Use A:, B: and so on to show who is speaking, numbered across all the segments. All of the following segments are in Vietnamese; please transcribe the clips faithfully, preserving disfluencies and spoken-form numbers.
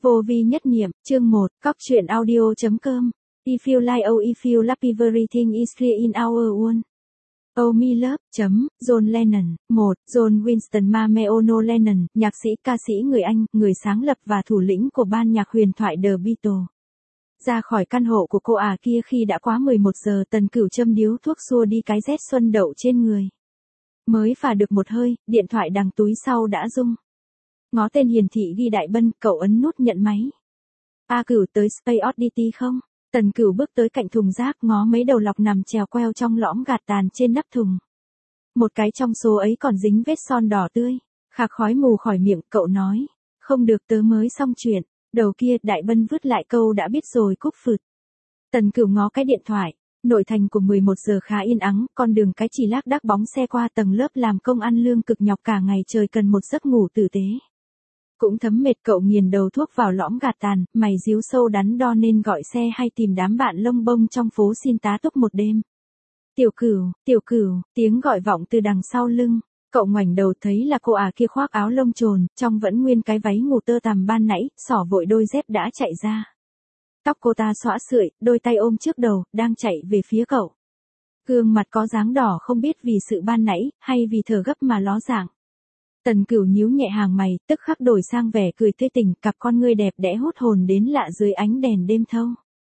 A: Vô vi nhất niệm, chương một, cóc truyện audio.com. If you like oh if you love everything is clear in our world. Oh me love, chấm, John Lennon. một. John Winston Mameono Lennon, nhạc sĩ, ca sĩ người Anh, người sáng lập và thủ lĩnh của ban nhạc huyền thoại The Beatles. Ra khỏi căn hộ của cô ả kia khi đã quá mười một giờ, Tần Cửu châm điếu thuốc xua đi cái rét xuân đậu trên người. Mới phà được một hơi, điện thoại đằng túi sau đã rung. Ngó tên hiển thị ghi Đại Bân, cậu ấn nút nhận máy. A Cửu tới Space Oddity không? Tần Cửu bước tới cạnh thùng rác, ngó mấy đầu lọc nằm chèo queo trong lõm gạt tàn trên nắp thùng. Một cái trong số ấy còn dính vết son đỏ tươi. Khạc khói mù khỏi miệng, cậu nói. Không được, tớ mới xong chuyện. Đầu kia, Đại Bân vứt lại câu đã biết rồi cúp phượt. Tần Cửu ngó cái điện thoại. Nội thành của mười một giờ khá yên ắng, con đường cái chỉ lác đác bóng xe qua tầng lớp làm công ăn lương cực nhọc cả ngày trời cần một giấc ngủ tử tế. Cũng thấm mệt, cậu nghiền đầu thuốc vào lõm gạt tàn, mày díu sâu đắn đo nên gọi xe hay tìm đám bạn lông bông trong phố xin tá túc một đêm. Tiểu Cửu, Tiểu Cửu, tiếng gọi vọng từ đằng sau lưng. Cậu ngoảnh đầu thấy là cô ả kia khoác áo lông trồn, trong vẫn nguyên cái váy ngủ tơ tằm ban nãy, xỏ vội đôi dép đã chạy ra. Tóc cô ta xõa sượi, đôi tay ôm trước đầu, đang chạy về phía cậu. Gương mặt có dáng đỏ không biết vì sự ban nãy, hay vì thở gấp mà ló dạng. Tần Cửu nhíu nhẹ hàng mày, tức khắc đổi sang vẻ cười tươi tỉnh, cặp con ngươi đẹp đẽ hút hồn đến lạ dưới ánh đèn đêm thâu.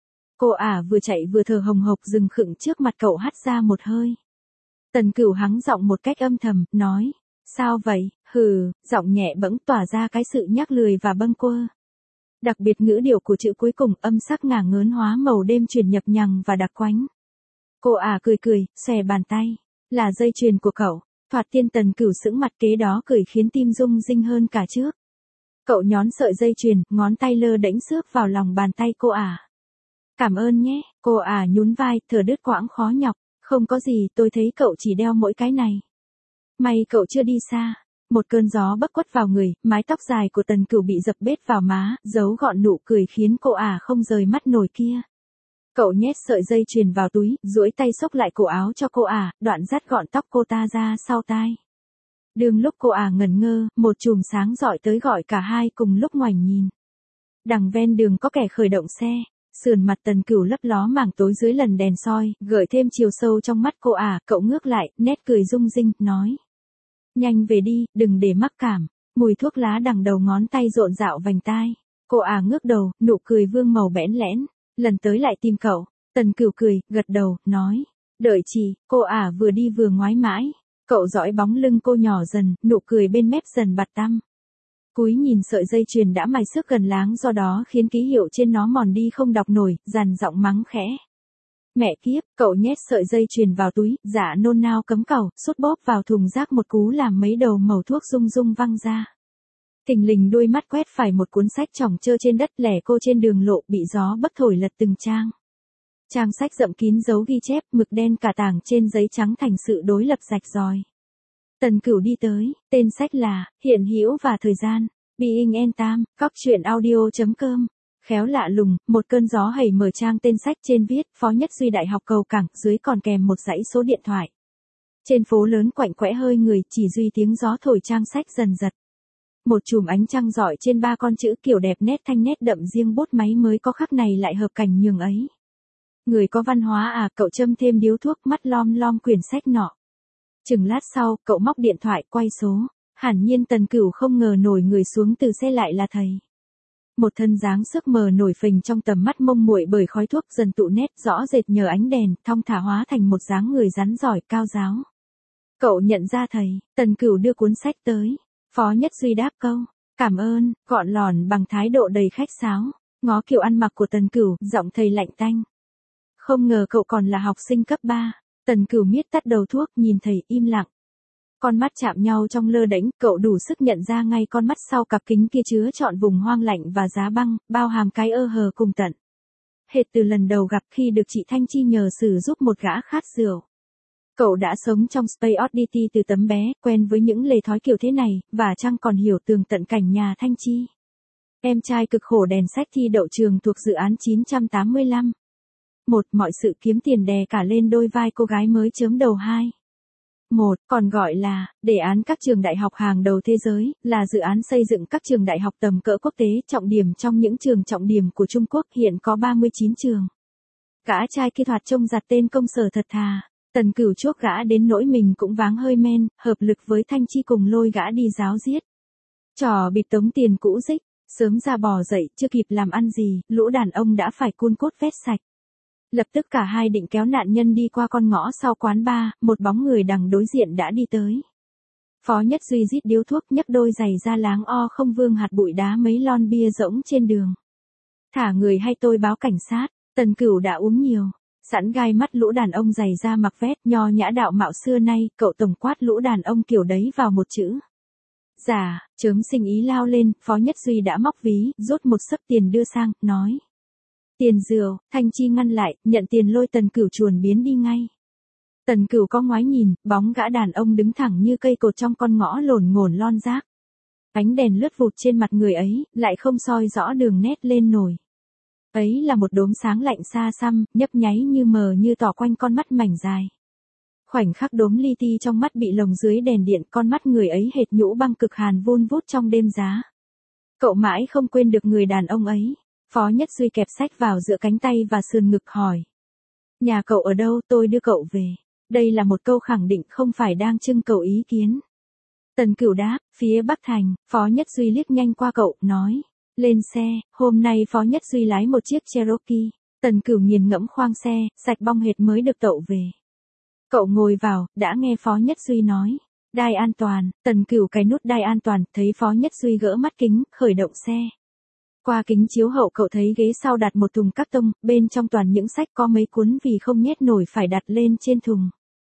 A: Cô ả vừa chạy vừa thở hồng hộc dừng khựng trước mặt cậu hắt ra một hơi. Tần Cửu hắng giọng một cách âm thầm, nói, sao vậy, hừ, giọng nhẹ bẫng tỏa ra cái sự nhác lười và bâng quơ. Đặc biệt ngữ điệu của chữ cuối cùng âm sắc ngả ngớn hóa màu đêm truyền nhập nhằng và đặc quánh. Cô ả cười cười, xòe bàn tay, là dây chuyền của cậu. Thoạt tiên Tần Cửu sững mặt, kế đó cười khiến tim rung rinh hơn cả trước. Cậu nhón sợi dây chuyền, ngón tay lơ đễnh xước vào lòng bàn tay cô ả. Cảm ơn nhé, cô ả nhún vai, thở đứt quãng khó nhọc. Không có gì, tôi thấy cậu chỉ đeo mỗi cái này. May cậu chưa đi xa. Một cơn gió bấc quất vào người, mái tóc dài của Tần Cửu bị dập bết vào má, giấu gọn nụ cười khiến cô ả không rời mắt nổi kia. Cậu nhét sợi dây chuyền vào túi, duỗi tay xốc lại cổ áo cho cô ả, đoạn dắt gọn tóc cô ta ra sau tai. Đường lúc cô ả ngẩn ngơ, một chùm sáng rọi tới gọi cả hai cùng lúc ngoảnh nhìn. Đằng ven đường có kẻ khởi động xe, sườn mặt Tần Cửu lấp ló mảng tối dưới lần đèn soi, gợi thêm chiều sâu trong mắt cô ả, cậu ngước lại, nét cười rung rinh, nói. Nhanh về đi, đừng để mắc cảm. Mùi thuốc lá đằng đầu ngón tay rộn rạo vành tai. Cô ả ngước đầu, nụ cười vương màu bẽn lẽn. Lần tới lại tìm cậu. Tần Cửu cười, gật đầu, nói. Đợi chị, cô ả vừa đi vừa ngoái mãi. Cậu dõi bóng lưng cô nhỏ dần, nụ cười bên mép dần bặt tăm. Cúi nhìn sợi dây chuyền đã mài xước gần láng, do đó khiến ký hiệu trên nó mòn đi không đọc nổi, dằn giọng mắng khẽ. Mẹ kiếp, cậu nhét sợi dây chuyền vào túi, dạ nôn nao cấm cẩu, sút bóp vào thùng rác một cú làm mấy đầu mẩu thuốc rung rung văng ra. Thình lình đôi mắt quét phải một cuốn sách chỏng chơ trên đất, lẻ cô trên đường lộ bị gió bấc thổi lật từng trang. Trang sách rậm kín dấu ghi chép, mực đen cả tảng trên giấy trắng thành sự đối lập rạch ròi. Tần Cửu đi tới, tên sách là Hiện hữu và thời gian, Being and Time, cóc truyện audio.com. Khéo lạ lùng, một cơn gió hầy mở trang tên sách, trên viết, Phó Nhất Duy Đại học Cầu Cảng, dưới còn kèm một dãy số điện thoại. Trên phố lớn quạnh quẽ hơi người, chỉ duy tiếng gió thổi trang sách dần giật. Một chùm ánh trăng rọi trên ba con chữ kiểu đẹp nét thanh nét đậm riêng bút máy mới có khắc này lại hợp cảnh nhường ấy. Người có văn hóa à, cậu châm thêm điếu thuốc, mắt lom lom quyển sách nọ. Chừng lát sau, cậu móc điện thoại, quay số. Hẳn nhiên Tần Cửu không ngờ nổi người xuống từ xe lại là thầy. Một thân dáng sức mờ nổi phình trong tầm mắt mông muội bởi khói thuốc dần tụ nét rõ rệt nhờ ánh đèn, thong thả hóa thành một dáng người rắn giỏi, cao giáo. Cậu nhận ra thầy, Tần Cửu đưa cuốn sách tới. Phó Nhất Duy đáp câu, cảm ơn, gọn lòn bằng thái độ đầy khách sáo. Ngó kiểu ăn mặc của Tần Cửu, giọng thầy lạnh tanh. Không ngờ cậu còn là học sinh cấp ba. Tần Cửu miết tắt đầu thuốc, nhìn thầy im lặng. Con mắt chạm nhau trong lơ đễnh, cậu đủ sức nhận ra ngay con mắt sau cặp kính kia chứa trọn vùng hoang lạnh và giá băng, bao hàm cái ơ hờ cùng tận. Hệt từ lần đầu gặp khi được chị Thanh Chi nhờ xử giúp một gã khát rượu. Cậu đã sống trong Space Oddity từ tấm bé, quen với những lề thói kiểu thế này, và chăng còn hiểu tường tận cảnh nhà Thanh Chi. Em trai cực khổ đèn sách thi đậu trường thuộc dự án chín trăm tám mươi lăm. Một, mọi sự kiếm tiền đè cả lên đôi vai cô gái mới chớm đầu hai. một, còn gọi là, đề án các trường đại học hàng đầu thế giới, là dự án xây dựng các trường đại học tầm cỡ quốc tế trọng điểm trong những trường trọng điểm của Trung Quốc, hiện có ba mươi chín trường. Gã trai kia thoạt trông giặt tên công sở thật thà, Tần Cửu chuốc gã đến nỗi mình cũng váng hơi men, hợp lực với Thanh Chi cùng lôi gã đi giáo giết. Trò bịp tống tiền cũ dích, sớm ra bò dậy, chưa kịp làm ăn gì, lũ đàn ông đã phải cun cốt vét sạch. Lập tức cả hai định kéo nạn nhân đi qua con ngõ sau quán bar, một bóng người đằng đối diện đã đi tới. Phó Nhất Duy rít điếu thuốc nhấc đôi giày ra láng o không vương hạt bụi đá mấy lon bia rỗng trên đường. Thả người hay tôi báo cảnh sát, Tần Cửu đã uống nhiều. Sẵn gai mắt lũ đàn ông giày ra mặc vét nho nhã đạo mạo xưa nay, cậu tổng quát lũ đàn ông kiểu đấy vào một chữ. Dạ, chớm sinh ý lao lên, Phó Nhất Duy đã móc ví, rút một xấp tiền đưa sang, nói. Tiền rượu, Thanh Chi ngăn lại, nhận tiền lôi Tần Cửu chuồn biến đi ngay. Tần Cửu có ngoái nhìn, bóng gã đàn ông đứng thẳng như cây cột trong con ngõ lổn ngổn lon rác. Ánh đèn lướt vụt trên mặt người ấy, lại không soi rõ đường nét lên nổi. Ấy là một đốm sáng lạnh xa xăm, nhấp nháy như mờ như tỏ quanh con mắt mảnh dài. Khoảnh khắc đốm li ti trong mắt bị lồng dưới đèn điện, con mắt người ấy hệt nhũ băng cực hàn vun vút trong đêm giá. Cậu mãi không quên được người đàn ông ấy. Phó Nhất Duy kẹp sách vào giữa cánh tay và sườn ngực hỏi. Nhà cậu ở đâu, tôi đưa cậu về. Đây là một câu khẳng định không phải đang trưng cầu ý kiến. Tần Cửu đáp, phía Bắc Thành. Phó Nhất Duy liếc nhanh qua cậu, nói. Lên xe, hôm nay Phó Nhất Duy lái một chiếc Cherokee. Tần Cửu nghiền ngẫm khoang xe, sạch bong hệt mới được tậu về. Cậu ngồi vào, đã nghe Phó Nhất Duy nói. Đai an toàn, Tần Cửu cài nút đai an toàn, thấy Phó Nhất Duy gỡ mắt kính, khởi động xe. Qua kính chiếu hậu cậu thấy ghế sau đặt một thùng cát tông, bên trong toàn những sách có mấy cuốn vì không nhét nổi phải đặt lên trên thùng.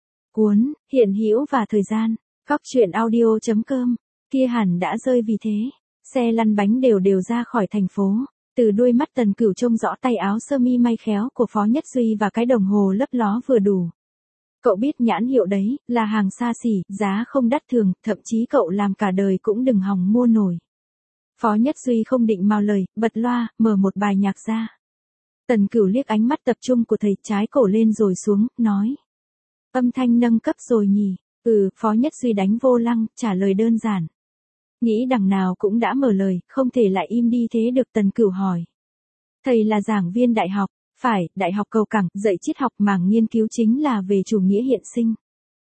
A: Cuốn, hiện hữu và thời gian, góc truyện audio chấm com, kia hẳn đã rơi vì thế. Xe lăn bánh đều đều ra khỏi thành phố. Từ đuôi mắt Tần Cửu trông rõ tay áo sơ mi may khéo của Phó Nhất Duy và cái đồng hồ lấp ló vừa đủ. Cậu biết nhãn hiệu đấy, là hàng xa xỉ, giá không đắt thường, thậm chí cậu làm cả đời cũng đừng hòng mua nổi. Phó Nhất Duy không định mau lời, bật loa, mở một bài nhạc ra. Tần Cửu liếc ánh mắt tập trung của thầy, trái cổ lên rồi xuống, nói. Âm thanh nâng cấp rồi nhỉ? Ừ, Phó Nhất Duy đánh vô lăng, trả lời đơn giản. Nghĩ đằng nào cũng đã mở lời, không thể lại im đi thế được. Tần Cửu hỏi. Thầy là giảng viên đại học, phải, đại học Cầu Cảng, dạy triết học, mảng nghiên cứu chính là về chủ nghĩa hiện sinh.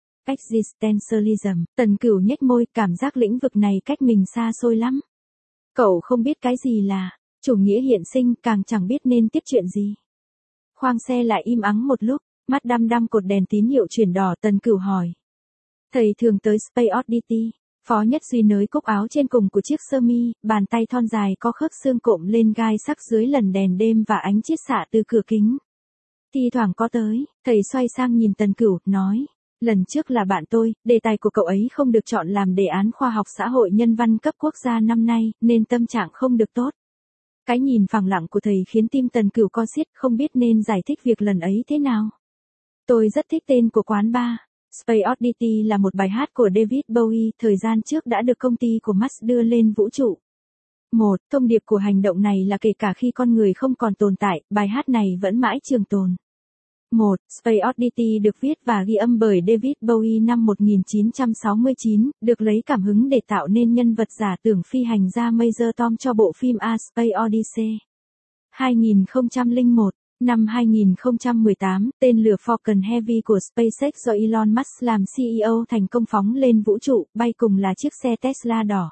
A: Existentialism, Tần Cửu nhếch môi, cảm giác lĩnh vực này cách mình xa xôi lắm. Cậu không biết cái gì là chủ nghĩa hiện sinh, càng chẳng biết nên tiếp chuyện gì. Khoang xe lại im ắng một lúc, mắt đăm đăm cột đèn tín hiệu chuyển đỏ. Tần Cửu hỏi. Thầy thường tới Space Oddity. Phó Nhất Duy nới cúc áo trên cùng của chiếc sơ mi, bàn tay thon dài có khớp xương cộm lên gai sắc dưới lần đèn đêm và ánh chiết xạ từ cửa kính. Thi thoảng có tới, thầy xoay sang nhìn Tần Cửu, nói. Lần trước là bạn tôi, đề tài của cậu ấy không được chọn làm đề án khoa học xã hội nhân văn cấp quốc gia năm nay, nên tâm trạng không được tốt. Cái nhìn phẳng lặng của thầy khiến tim Tần Cửu co xiết, không biết nên giải thích việc lần ấy thế nào. Tôi rất thích tên của quán bar. Space Oddity là một bài hát của David Bowie, thời gian trước đã được công ty của Musk đưa lên vũ trụ. Một, thông điệp của hành động này là kể cả khi con người không còn tồn tại, bài hát này vẫn mãi trường tồn. Một, Space Oddity được viết và ghi âm bởi David Bowie năm một nghìn chín trăm sáu mươi chín, được lấy cảm hứng để tạo nên nhân vật giả tưởng phi hành gia Major Tom cho bộ phim A Space Odyssey. hai nghìn không trăm lẻ một, năm hai nghìn không trăm mười tám, tên lửa Falcon Heavy của SpaceX do Elon Musk làm xê e ô thành công phóng lên vũ trụ, bay cùng là chiếc xe Tesla đỏ.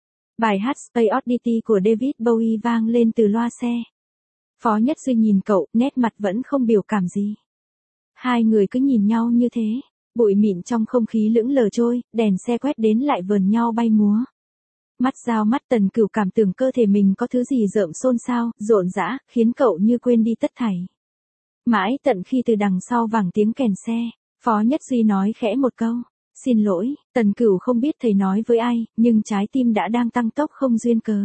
A: Bài hát Space Oddity của David Bowie vang lên từ loa xe. Phó Nhất Duy nhìn cậu, nét mặt vẫn không biểu cảm gì. Hai người cứ nhìn nhau như thế, bụi mịn trong không khí lững lờ trôi, đèn xe quét đến lại vờn nhau bay múa. Mắt giao mắt Tần Cửu cảm tưởng cơ thể mình có thứ gì rợm xôn xao, rộn rã, khiến cậu như quên đi tất thảy. Mãi tận khi từ đằng sau vang tiếng kèn xe, Phó Nhất Duy nói khẽ một câu. Xin lỗi, Tần Cửu không biết thầy nói với ai, nhưng trái tim đã đang tăng tốc không duyên cớ.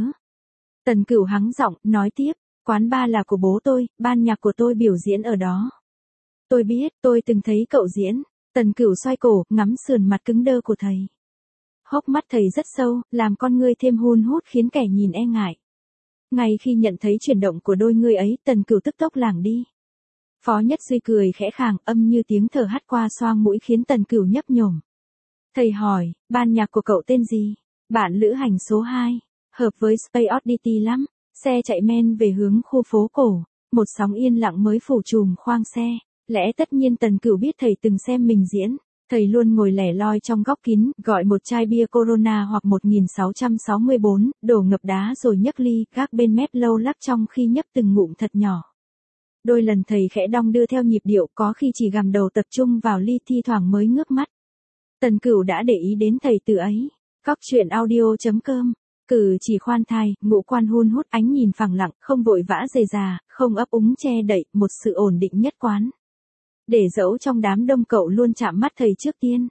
A: Tần Cửu hắng giọng, nói tiếp, quán bar là của bố tôi, ban nhạc của tôi biểu diễn ở đó. Tôi biết, tôi từng thấy cậu diễn. Tần Cửu xoay cổ, ngắm sườn mặt cứng đơ của thầy. Hốc mắt thầy rất sâu, làm con ngươi thêm hun hút khiến kẻ nhìn e ngại. Ngay khi nhận thấy chuyển động của đôi ngươi ấy, Tần Cửu tức tốc lảng đi. Phó Nhất Duy cười khẽ khàng, âm như tiếng thở hắt qua xoang mũi khiến Tần Cửu nhấp nhổm. Thầy hỏi, ban nhạc của cậu tên gì? Bạn lữ hành số hai. Hợp với Space Oddity lắm. Xe chạy men về hướng khu phố cổ. Một sóng yên lặng mới phủ trùm khoang xe. Lẽ tất nhiên Tần Cửu biết thầy từng xem mình diễn. Thầy luôn ngồi lẻ loi trong góc kín, gọi một chai bia Corona hoặc một nghìn sáu trăm sáu mươi bốn, đổ ngập đá rồi nhấc ly, gác bên mép lâu lắc trong khi nhấp từng ngụm thật nhỏ. Đôi lần thầy khẽ đong đưa theo nhịp điệu, có khi chỉ gằm đầu tập trung vào ly, thi thoảng mới ngước mắt. Tần Cửu đã để ý đến thầy từ ấy. Cóc truyện audio chấm com. Cử chỉ khoan thai, ngũ quan hun hút, ánh nhìn phẳng lặng, không vội vã dề già, không ấp úng che đậy, một sự ổn định nhất quán. Để dẫu trong đám đông cậu luôn chạm mắt thầy trước tiên.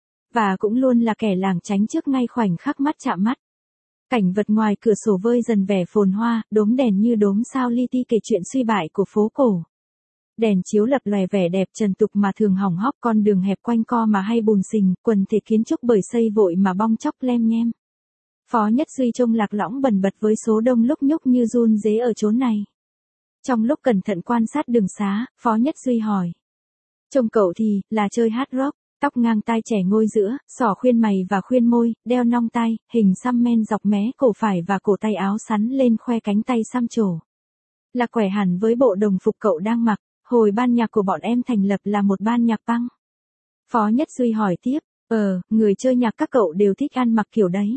A: Và cũng luôn là kẻ lảng tránh trước ngay khoảnh khắc mắt chạm mắt. Cảnh vật ngoài cửa sổ vơi dần vẻ phồn hoa, đốm đèn như đốm sao li ti kể chuyện suy bại của phố cổ. Đèn chiếu lập lòe vẻ đẹp trần tục mà thường hỏng hóc, con đường hẹp quanh co mà hay bùn xình, quần thể kiến trúc bởi xây vội mà bong chóc lem nhem. Phó Nhất Duy trông lạc lõng bần bật với số đông lúc nhúc như run rế ở chốn này. Trong lúc cẩn thận quan sát đường xá, Phó Nhất Duy hỏi. Trông cậu thì, là chơi hard rock, tóc ngang tai trẻ ngôi giữa, xỏ khuyên mày và khuyên môi, đeo nong tai, hình xăm men dọc mé cổ phải và cổ tay áo sắn lên khoe cánh tay xăm trổ. Là quẻ hẳn với bộ đồng phục cậu đang mặc, hồi ban nhạc của bọn em thành lập là một ban nhạc punk. Phó Nhất Duy hỏi tiếp, ờ, người chơi nhạc các cậu đều thích ăn mặc kiểu đấy.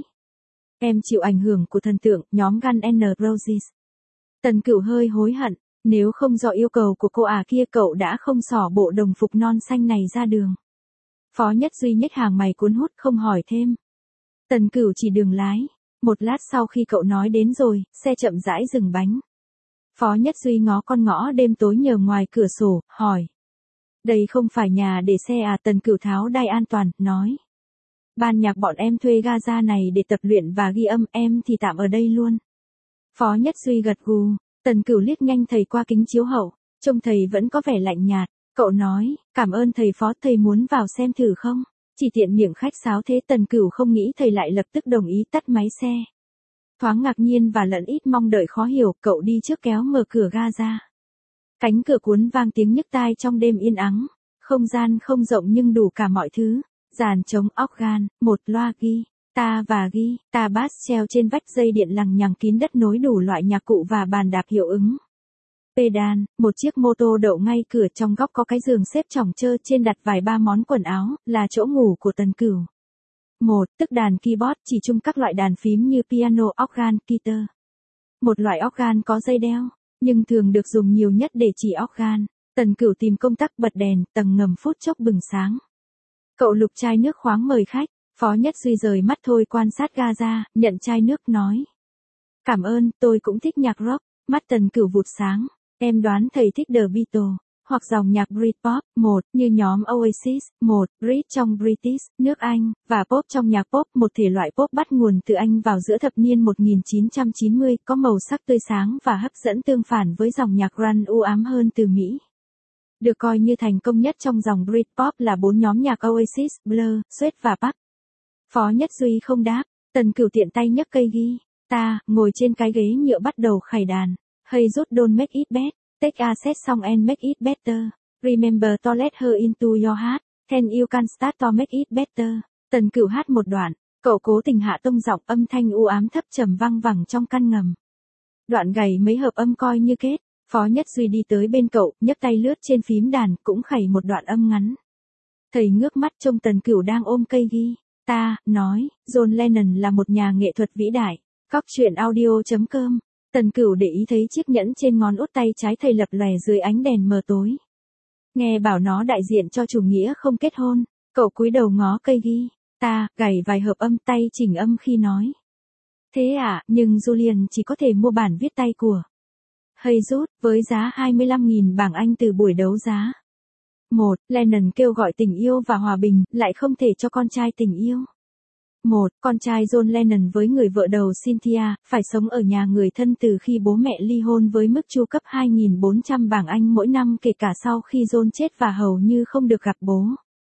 A: Em chịu ảnh hưởng của thần tượng, nhóm Guns N' Roses. Tần Cửu hơi hối hận. Nếu không do yêu cầu của cô à kia cậu đã không xỏ bộ đồng phục non xanh này ra đường. Phó Nhất Duy nhếch hàng mày cuốn hút không hỏi thêm. Tần Cửu chỉ đường lái. Một lát sau khi cậu nói đến rồi, xe chậm rãi dừng bánh. Phó Nhất Duy ngó con ngõ đêm tối nhờ ngoài cửa sổ, hỏi. Đây không phải nhà để xe à? Tần Cửu tháo đai an toàn, nói. Ban nhạc bọn em thuê ga này để tập luyện và ghi âm, em thì tạm ở đây luôn. Phó Nhất Duy gật gù. Tần Cửu liếc nhanh thầy qua kính chiếu hậu, trông thầy vẫn có vẻ lạnh nhạt. Cậu nói, cảm ơn thầy Phó, thầy muốn vào xem thử không? Chỉ tiện miệng khách sáo thế. Tần Cửu không nghĩ thầy lại lập tức đồng ý tắt máy xe. Thoáng ngạc nhiên và lẫn ít mong đợi khó hiểu, cậu đi trước kéo mở cửa ga ra. Cánh cửa cuốn vang tiếng nhức tai trong đêm yên ắng. Không gian không rộng nhưng đủ cả mọi thứ. Dàn trống organ, một loa ghi. Ta và ghi, ta bass treo trên vách, dây điện lằng nhằng kín đất nối đủ loại nhạc cụ và bàn đạp hiệu ứng. Pedal, một chiếc mô tô đậu ngay cửa, trong góc có cái giường xếp chỏng chơ, trên đặt vài ba món quần áo, là chỗ ngủ của Tần Cửu. Một, tức đàn keyboard, chỉ chung các loại đàn phím như piano, organ, guitar. Một loại organ có dây đeo, nhưng thường được dùng nhiều nhất để chỉ organ. Tần Cửu tìm công tắc bật đèn, tầng ngầm phút chốc bừng sáng. Cậu lục chai nước khoáng mời khách. Phó Nhất Duy rời mắt thôi quan sát ga ra, nhận chai nước nói. Cảm ơn, tôi cũng thích nhạc rock. Mắt Tần Cửu vụt sáng. Em đoán thầy thích The Beatles, hoặc dòng nhạc Britpop, một, như nhóm Oasis, một, Brit trong British, nước Anh, và pop trong nhạc pop, một thể loại pop bắt nguồn từ Anh vào giữa thập niên một nghìn chín trăm chín mươi, có màu sắc tươi sáng và hấp dẫn, tương phản với dòng nhạc grunge u ám hơn từ Mỹ. Được coi như thành công nhất trong dòng Britpop là bốn nhóm nhạc Oasis, Blur, Sweat và Pulp. Phó Nhất Duy không đáp. Tần Cửu tiện tay nhấc cây ghi. Ta, ngồi trên cái ghế nhựa bắt đầu khải đàn. Hey rút don't make it bad. Take a set song and make it better. Remember to let her into your heart. Then you can start to make it better. Tần Cửu hát một đoạn. Cậu cố tình hạ tông giọng, âm thanh u ám thấp trầm vang vẳng trong căn ngầm. Đoạn gầy mấy hợp âm coi như kết. Phó Nhất Duy đi tới bên cậu, nhấc tay lướt trên phím đàn, cũng khẩy một đoạn âm ngắn. Thầy ngước mắt trông Tần Cửu đang ôm cây ghi. Ta, nói, John Lennon là một nhà nghệ thuật vĩ đại. Cóc truyện audio chấm com. Tần Cửu để ý thấy chiếc nhẫn trên ngón út tay trái thầy lập lòe dưới ánh đèn mờ tối. Nghe bảo nó đại diện cho chủ nghĩa không kết hôn. Cậu cúi đầu ngó cây ghi. Ta, gảy vài hợp âm, tay chỉnh âm khi nói. Thế à, nhưng Julian chỉ có thể mua bản viết tay của Hey Jude, với giá hai mươi lăm nghìn bảng Anh từ buổi đấu giá. Một, Lennon kêu gọi tình yêu và hòa bình, lại không thể cho con trai tình yêu. Một, con trai John Lennon với người vợ đầu Cynthia, phải sống ở nhà người thân từ khi bố mẹ ly hôn với mức chu cấp hai nghìn bốn trăm bảng Anh mỗi năm, kể cả sau khi John chết và hầu như không được gặp bố.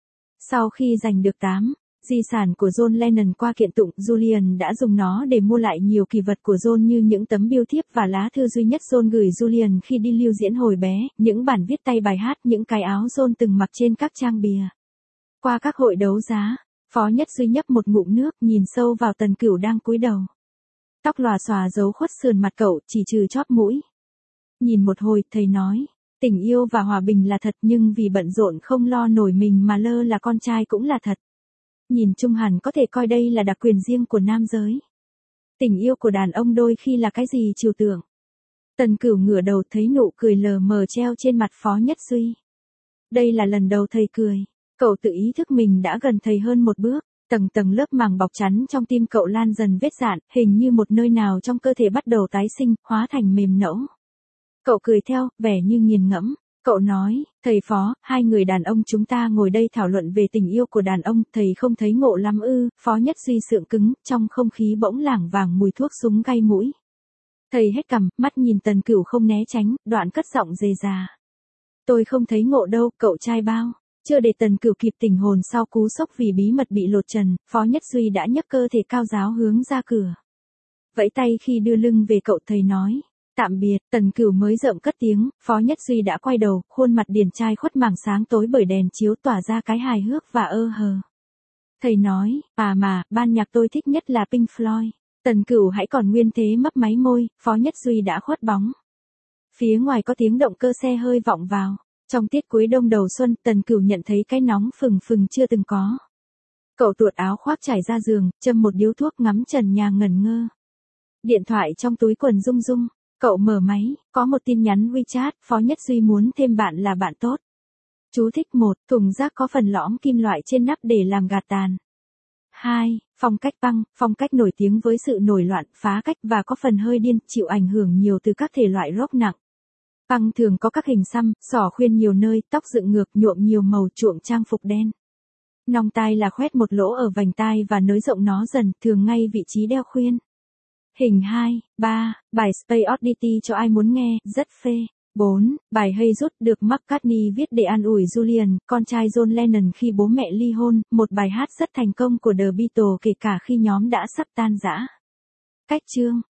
A: Sau khi giành được tám di sản của John Lennon qua kiện tụng, Julian đã dùng nó để mua lại nhiều kỳ vật của John như những tấm bưu thiếp và lá thư duy nhất John gửi Julian khi đi lưu diễn hồi bé, những bản viết tay bài hát, những cái áo John từng mặc trên các trang bìa. Qua các hội đấu giá, Phó Nhất Duy nhấp một ngụm nước, nhìn sâu vào Tần Cửu đang cúi đầu. Tóc lòa xòa giấu khuất sườn mặt cậu, chỉ trừ chóp mũi. Nhìn một hồi, thầy nói, tình yêu và hòa bình là thật, nhưng vì bận rộn không lo nổi mình mà lơ là con trai cũng là thật. Nhìn chung hẳn có thể coi đây là đặc quyền riêng của nam giới. Tình yêu của đàn ông đôi khi là cái gì trừu tượng. Tần Cửu ngửa đầu thấy nụ cười lờ mờ treo trên mặt Phó Nhất Duy. Đây là lần đầu thầy cười. Cậu tự ý thức mình đã gần thầy hơn một bước. Tầng tầng lớp màng bọc chắn trong tim cậu lan dần vết dạn, hình như một nơi nào trong cơ thể bắt đầu tái sinh, hóa thành mềm nẫu. Cậu cười theo, vẻ như nghiền ngẫm. Cậu nói, thầy Phó, hai người đàn ông chúng ta ngồi đây thảo luận về tình yêu của đàn ông, thầy không thấy ngộ lắm ư? Phó Nhất Duy sượng cứng, trong không khí bỗng lảng vàng mùi thuốc súng cay mũi. Thầy hết cằm, mắt nhìn Tần Cửu không né tránh, đoạn cất giọng dề già. Tôi không thấy ngộ đâu, cậu trai bao. Chưa để Tần Cửu kịp tỉnh hồn sau cú sốc vì bí mật bị lột trần, Phó Nhất Duy đã nhấc cơ thể cao giáo hướng ra cửa. Vẫy tay khi đưa lưng về cậu, thầy nói. Tạm biệt. Tần Cửu mới rợm cất tiếng, Phó Nhất Duy đã quay đầu, khuôn mặt điển trai khuất màng sáng tối bởi đèn chiếu tỏa ra cái hài hước và ơ hờ. Thầy nói, à mà, ban nhạc tôi thích nhất là Pink Floyd. Tần Cửu hãy còn nguyên thế mấp máy môi, Phó Nhất Duy đã khuất bóng. Phía ngoài có tiếng động cơ xe hơi vọng vào. Trong tiết cuối đông đầu xuân, Tần Cửu nhận thấy cái nóng phừng phừng chưa từng có. Cậu tuột áo khoác trải ra giường, châm một điếu thuốc ngắm trần nhà ngẩn ngơ. Điện thoại trong túi quần rung rung. Cậu mở máy, có một tin nhắn WeChat, Phó Nhất Duy muốn thêm bạn là bạn tốt. Chú thích một, thùng rác có phần lõm kim loại trên nắp để làm gạt tàn. hai. Phong cách Punk, phong cách nổi tiếng với sự nổi loạn, phá cách và có phần hơi điên, chịu ảnh hưởng nhiều từ các thể loại rock nặng. Punk thường có các hình xăm, xỏ khuyên nhiều nơi, tóc dựng ngược, nhuộm nhiều màu, chuộng trang phục đen. Nòng tai là khoét một lỗ ở vành tai và nới rộng nó dần, thường ngay vị trí đeo khuyên. Hình hai, ba, bài Space Oddity cho ai muốn nghe, rất phê. bốn. Bài Hey Jude được McCartney viết để an ủi Julian, con trai John Lennon khi bố mẹ ly hôn, một bài hát rất thành công của The Beatles kể cả khi nhóm đã sắp tan rã. Cách chương